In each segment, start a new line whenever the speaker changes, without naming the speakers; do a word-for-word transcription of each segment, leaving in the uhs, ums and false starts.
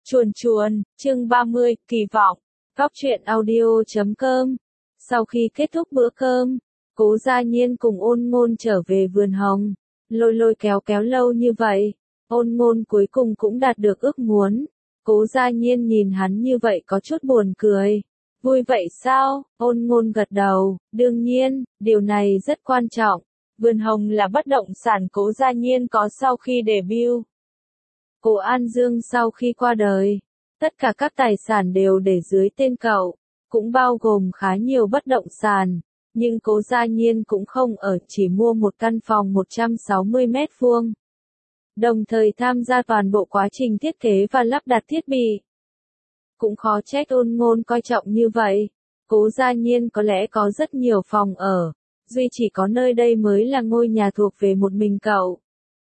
Chuồn chuồn, chương ba mươi, kỳ vọng. Góc truyện audio chấm com. Sau khi kết thúc bữa cơm, Cố Gia Nhiên cùng Ôn Ngôn trở về vườn hồng. Lôi lôi kéo kéo lâu như vậy, Ôn Ngôn cuối cùng cũng đạt được ước muốn. Cố Gia Nhiên nhìn hắn như vậy có chút buồn cười. Vui vậy sao? Ôn Ngôn gật đầu, đương nhiên, điều này rất quan trọng. Vườn hồng là bất động sản Cố Gia Nhiên có sau khi debut. Cố An Dương sau khi qua đời, tất cả các tài sản đều để dưới tên cậu, cũng bao gồm khá nhiều bất động sản, nhưng Cố Gia Nhiên cũng không ở, chỉ mua một căn phòng một trăm sáu mươi mét vuông. Đồng thời tham gia toàn bộ quá trình thiết kế và lắp đặt thiết bị. Cũng khó trách Ôn Ngôn coi trọng như vậy. Cố Gia Nhiên có lẽ có rất nhiều phòng ở, duy chỉ có nơi đây mới là ngôi nhà thuộc về một mình cậu.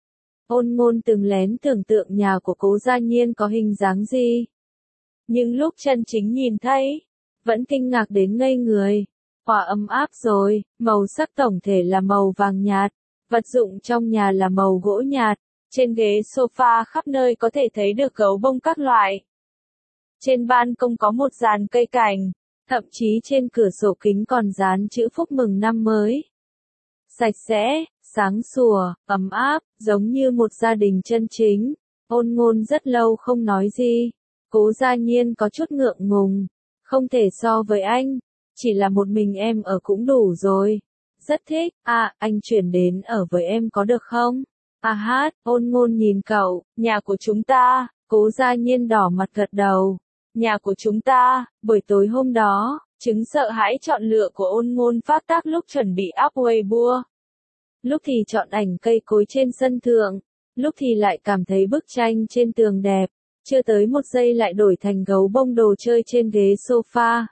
Ôn Ngôn từng lén tưởng tượng nhà của Cố Gia Nhiên có hình dáng gì. Nhưng lúc chân chính nhìn thấy, vẫn kinh ngạc đến ngây người. Quá ấm áp rồi, màu sắc tổng thể là màu vàng nhạt, vật dụng trong nhà là màu gỗ nhạt, trên ghế sofa khắp nơi có thể thấy được gấu bông các loại. Trên ban công có một dàn cây cảnh, thậm chí trên cửa sổ kính còn dán chữ phúc mừng năm mới. Sạch sẽ, sáng sủa, ấm áp, giống như một gia đình chân chính. Ôn Ngôn rất lâu không nói gì. Cố Gia Nhiên có chút ngượng ngùng. Không thể so với anh. Chỉ là một mình em ở cũng đủ rồi. Rất thích. À, anh chuyển đến ở với em có được không? À hát, Ôn Ngôn nhìn cậu. Nhà của chúng ta. Cố Gia Nhiên đỏ mặt gật đầu. Nhà của chúng ta. Buổi tối hôm đó, chứng sợ hãi chọn lựa của Ôn Ngôn phát tác lúc chuẩn bị up Weibo. Lúc thì chọn ảnh cây cối trên sân thượng, lúc thì lại cảm thấy bức tranh trên tường đẹp, chưa tới một giây lại đổi thành gấu bông đồ chơi trên ghế sofa.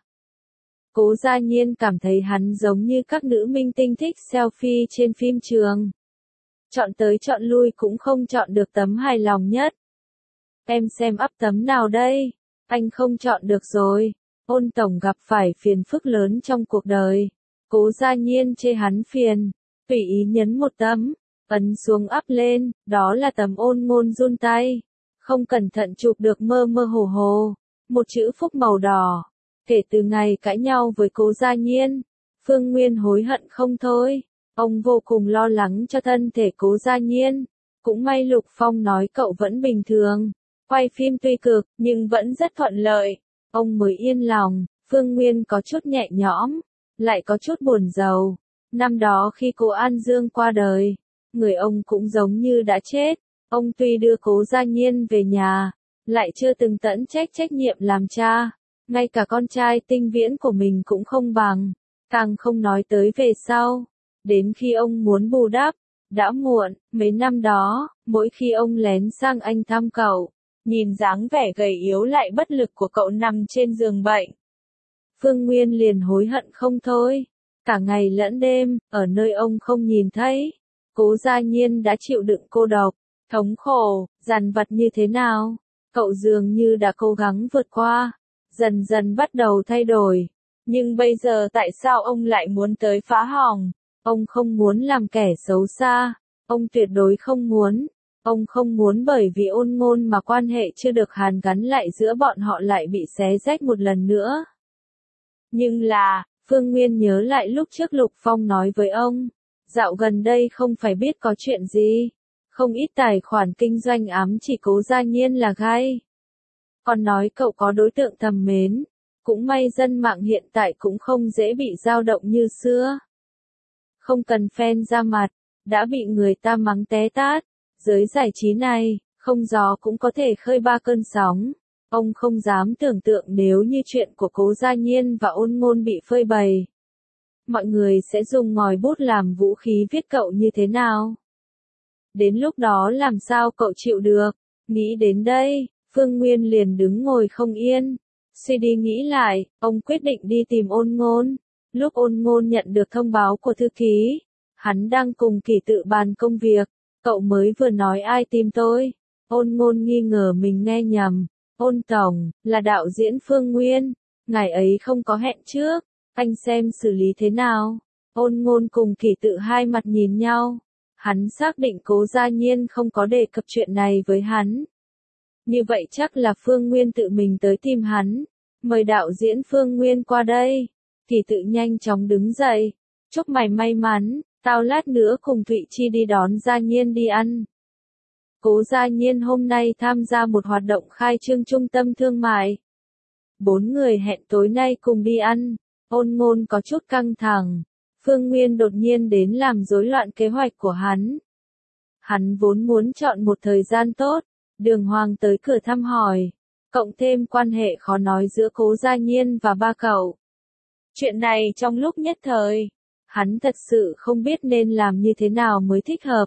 Cố Gia Nhiên cảm thấy hắn giống như các nữ minh tinh thích selfie trên phim trường. Chọn tới chọn lui cũng không chọn được tấm hài lòng nhất. Em xem up tấm nào đây? Anh không chọn được rồi. Ôn tổng gặp phải phiền phức lớn trong cuộc đời. Cố Gia Nhiên chê hắn phiền. Tùy ý nhấn một tấm, ấn xuống up lên, đó là tấm Ôn Ngôn run tay. Không cẩn thận chụp được mơ mơ hồ hồ. Một chữ phúc màu đỏ. Kể từ ngày cãi nhau với Cố Gia Nhiên, Phương Nguyên hối hận không thôi. Ông vô cùng lo lắng cho thân thể Cố Gia Nhiên. Cũng may Lục Phong nói cậu vẫn bình thường. Quay phim tuy cực, nhưng vẫn rất thuận lợi. Ông mới yên lòng. Phương Nguyên có chút nhẹ nhõm, lại có chút buồn rầu. Năm đó khi Cố An Dương qua đời, người ông cũng giống như đã chết. Ông tuy đưa Cố Gia Nhiên về nhà, lại chưa từng tận trách trách nhiệm làm cha. Ngay cả con trai Tinh Viễn của mình cũng không bằng, càng không nói tới về sau. Đến khi ông muốn bù đắp, đã muộn. Mấy năm đó, mỗi khi ông lén sang anh thăm cậu, nhìn dáng vẻ gầy yếu lại bất lực của cậu nằm trên giường bệnh, Phương Nguyên liền hối hận không thôi. Cả ngày lẫn đêm, ở nơi ông không nhìn thấy, Cố Gia Nhiên đã chịu đựng cô độc, thống khổ, dằn vặt như thế nào. Cậu dường như đã cố gắng vượt qua, dần dần bắt đầu thay đổi. Nhưng bây giờ tại sao ông lại muốn tới phá hỏng? Ông không muốn làm kẻ xấu xa, ông tuyệt đối không muốn. Ông không muốn bởi vì Ôn Ngôn mà quan hệ chưa được hàn gắn lại giữa bọn họ lại bị xé rách một lần nữa. Nhưng là, Phương Nguyên nhớ lại lúc trước Lục Phong nói với ông, dạo gần đây không phải biết có chuyện gì, không ít tài khoản kinh doanh ám chỉ Cố Gia Nhiên là gai. Còn nói cậu có đối tượng thầm mến, cũng may dân mạng hiện tại cũng không dễ bị dao động như xưa. Không cần fan ra mặt, đã bị người ta mắng té tát, giới giải trí này, không gió cũng có thể khơi ba cơn sóng. Ông không dám tưởng tượng nếu như chuyện của Cố Gia Nhiên và Ôn Ngôn bị phơi bày. Mọi người sẽ dùng ngòi bút làm vũ khí viết cậu như thế nào? Đến lúc đó làm sao cậu chịu được? Nghĩ đến đây, Phương Nguyên liền đứng ngồi không yên. Suy đi nghĩ lại, ông quyết định đi tìm Ôn Ngôn. Lúc Ôn Ngôn nhận được thông báo của thư ký, hắn đang cùng Kỳ Tự bàn công việc. Cậu mới vừa nói ai tìm tôi? Ôn Ngôn nghi ngờ mình nghe nhầm. Ôn tổng, là đạo diễn Phương Nguyên, ngài ấy không có hẹn trước, anh xem xử lý thế nào. Ôn Ngôn cùng Kỳ Tự hai mặt nhìn nhau, hắn xác định Cố Gia Nhiên không có đề cập chuyện này với hắn. như vậy chắc là Phương Nguyên tự mình tới tìm hắn, mời đạo diễn Phương Nguyên qua đây. Kỳ Tự nhanh chóng đứng dậy, chúc mày may mắn, tao lát nữa cùng Thụy Chi đi đón Gia Nhiên đi ăn. Cố Gia Nhiên hôm nay tham gia một hoạt động khai trương trung tâm thương mại. Bốn người hẹn tối nay cùng đi ăn, Ôn Ngôn có chút căng thẳng. Phương Nguyên đột nhiên đến làm rối loạn kế hoạch của hắn. Hắn vốn muốn chọn một thời gian tốt, Đường Hoàng tới cửa thăm hỏi, cộng thêm quan hệ khó nói giữa Cố Gia Nhiên và ba cậu. Chuyện này trong lúc nhất thời, hắn thật sự không biết nên làm như thế nào mới thích hợp.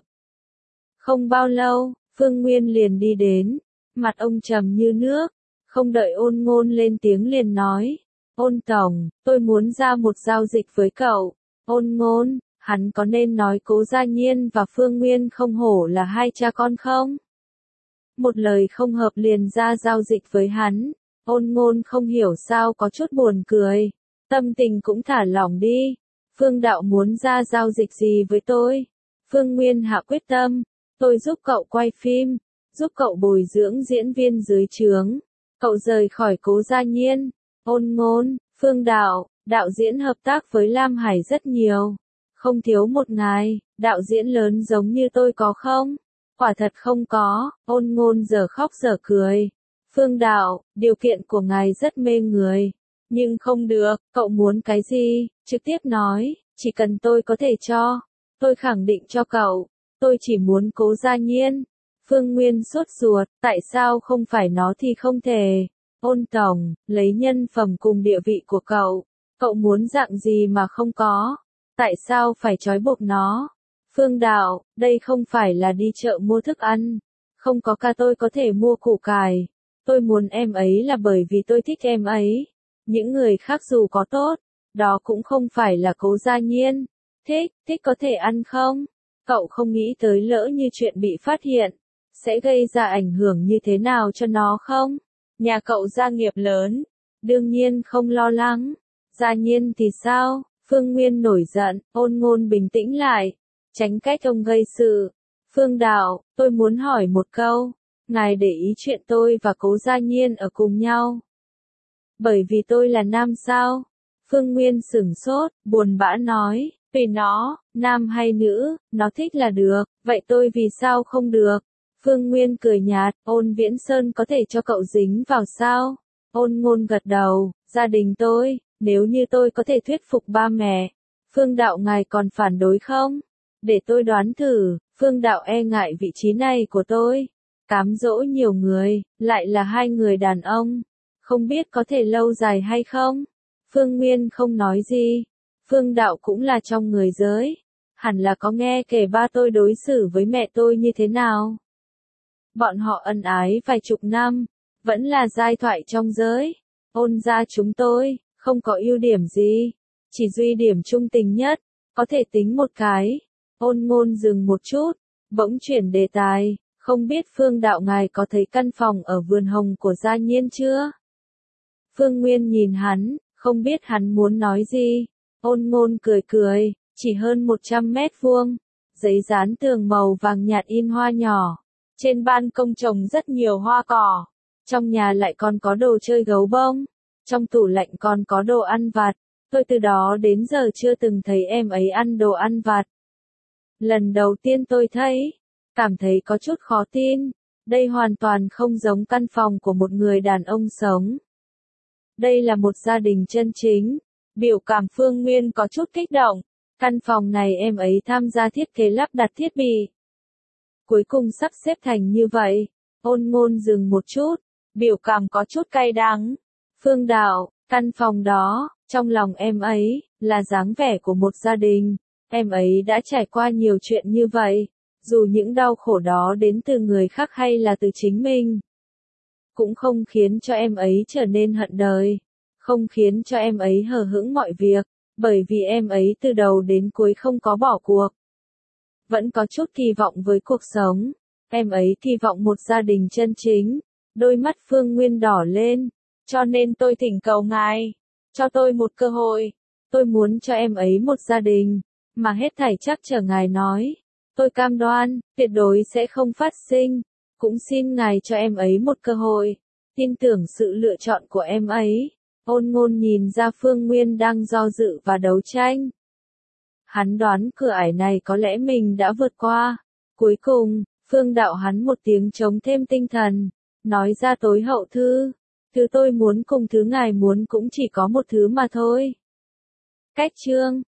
Không bao lâu, Phương Nguyên liền đi đến, mặt ông trầm như nước, không đợi Ôn Ngôn lên tiếng liền nói, Ôn Tổng, tôi muốn ra một giao dịch với cậu. Ôn Ngôn, hắn có nên nói Cố Gia Nhiên và Phương Nguyên không hổ là hai cha con không? Một lời không hợp liền ra giao dịch với hắn, Ôn Ngôn không hiểu sao có chút buồn cười, tâm tình cũng thả lỏng đi. Phương đạo muốn ra giao dịch gì với tôi? Phương Nguyên hạ quyết tâm, tôi giúp cậu quay phim, giúp cậu bồi dưỡng diễn viên dưới trướng, cậu rời khỏi Cố Gia Nhiên. Ôn Ngôn, Phương đạo, đạo diễn hợp tác với Lam Hải rất nhiều, không thiếu một ngài, đạo diễn lớn giống như tôi có không? Quả thật không có. Ôn Ngôn giờ khóc giờ cười. Phương đạo, điều kiện của ngài rất mê người, nhưng không được, cậu muốn cái gì, trực tiếp nói, chỉ cần tôi có thể cho, tôi khẳng định cho cậu, tôi chỉ muốn Cố Gia Nhiên. Phương Nguyên sốt ruột, tại sao không phải nó thì không thể? Ôn Tổng, lấy nhân phẩm cùng địa vị của cậu, cậu muốn dạng gì mà không có, tại sao phải trói buộc nó? Phương đạo, đây không phải là đi chợ mua thức ăn, không có ca tôi có thể mua củ cải, tôi muốn em ấy là bởi vì tôi thích em ấy, những người khác dù có tốt, đó cũng không phải là Cố Gia Nhiên. Thích, thích có thể ăn không? Cậu không nghĩ tới lỡ như chuyện bị phát hiện, sẽ gây ra ảnh hưởng như thế nào cho nó không? Nhà cậu gia nghiệp lớn, đương nhiên không lo lắng. Gia Nhiên thì sao? Phương Nguyên nổi giận, Ôn Ngôn bình tĩnh lại, tránh cách ông gây sự. Phương đạo, tôi muốn hỏi một câu, ngài để ý chuyện tôi và Cố Gia Nhiên ở cùng nhau bởi vì tôi là nam sao? Phương Nguyên sửng sốt, buồn bã nói, vì nó, nam hay nữ, nó thích là được, vậy tôi vì sao không được? Phương Nguyên cười nhạt, Ôn Viễn Sơn có thể cho cậu dính vào sao? Ôn Ngôn gật đầu, gia đình tôi, nếu như tôi có thể thuyết phục ba mẹ, Phương đạo ngài còn phản đối không? Để tôi đoán thử, Phương đạo e ngại vị trí này của tôi, cám dỗ nhiều người, lại là hai người đàn ông, không biết có thể lâu dài hay không? Phương Nguyên không nói gì, Phương đạo cũng là trong người giới, hẳn là có nghe kể ba tôi đối xử với mẹ tôi như thế nào. Bọn họ ân ái vài chục năm, vẫn là giai thoại trong giới. Ôn gia chúng tôi, không có ưu điểm gì, chỉ duy điểm trung tình nhất, có thể tính một cái. Ôn Ngôn dừng một chút, bỗng chuyển đề tài, không biết Phương đạo ngài có thấy căn phòng ở vườn hồng của Gia Nhiên chưa? Phương Nguyên nhìn hắn, không biết hắn muốn nói gì. Ôn Ngôn cười cười, chỉ hơn một trăm mét vuông, giấy dán tường màu vàng nhạt in hoa nhỏ. Trên ban công trồng rất nhiều hoa cỏ, trong nhà lại còn có đồ chơi gấu bông, trong tủ lạnh còn có đồ ăn vặt, tôi từ đó đến giờ chưa từng thấy em ấy ăn đồ ăn vặt. Lần đầu tiên tôi thấy, cảm thấy có chút khó tin, đây hoàn toàn không giống căn phòng của một người đàn ông sống. Đây là một gia đình chân chính, biểu cảm Phương Nguyên có chút kích động, căn phòng này em ấy tham gia thiết kế lắp đặt thiết bị. Cuối cùng sắp xếp thành như vậy. Ôn Ngôn dừng một chút, biểu cảm có chút cay đắng. Phương đạo, căn phòng đó, trong lòng em ấy, là dáng vẻ của một gia đình. Em ấy đã trải qua nhiều chuyện như vậy, dù những đau khổ đó đến từ người khác hay là từ chính mình, cũng không khiến cho em ấy trở nên hận đời, không khiến cho em ấy hờ hững mọi việc, bởi vì em ấy từ đầu đến cuối không có bỏ cuộc. Vẫn có chút kỳ vọng với cuộc sống, em ấy kỳ vọng một gia đình chân chính. Đôi mắt Phương Nguyên đỏ lên, cho nên tôi thỉnh cầu ngài, cho tôi một cơ hội, tôi muốn cho em ấy một gia đình, mà hết thảy chắc chờ ngài nói, tôi cam đoan, tuyệt đối sẽ không phát sinh. Cũng xin ngài cho em ấy một cơ hội. Tin tưởng sự lựa chọn của em ấy. Ôn Ngôn nhìn ra Phương Nguyên đang do dự và đấu tranh. Hắn đoán cửa ải này có lẽ mình đã vượt qua. Cuối cùng, Phương đạo hắn một tiếng chống thêm tinh thần. Nói ra tối hậu thư. Thứ tôi muốn cùng thứ ngài muốn cũng chỉ có một thứ mà thôi. Cách chương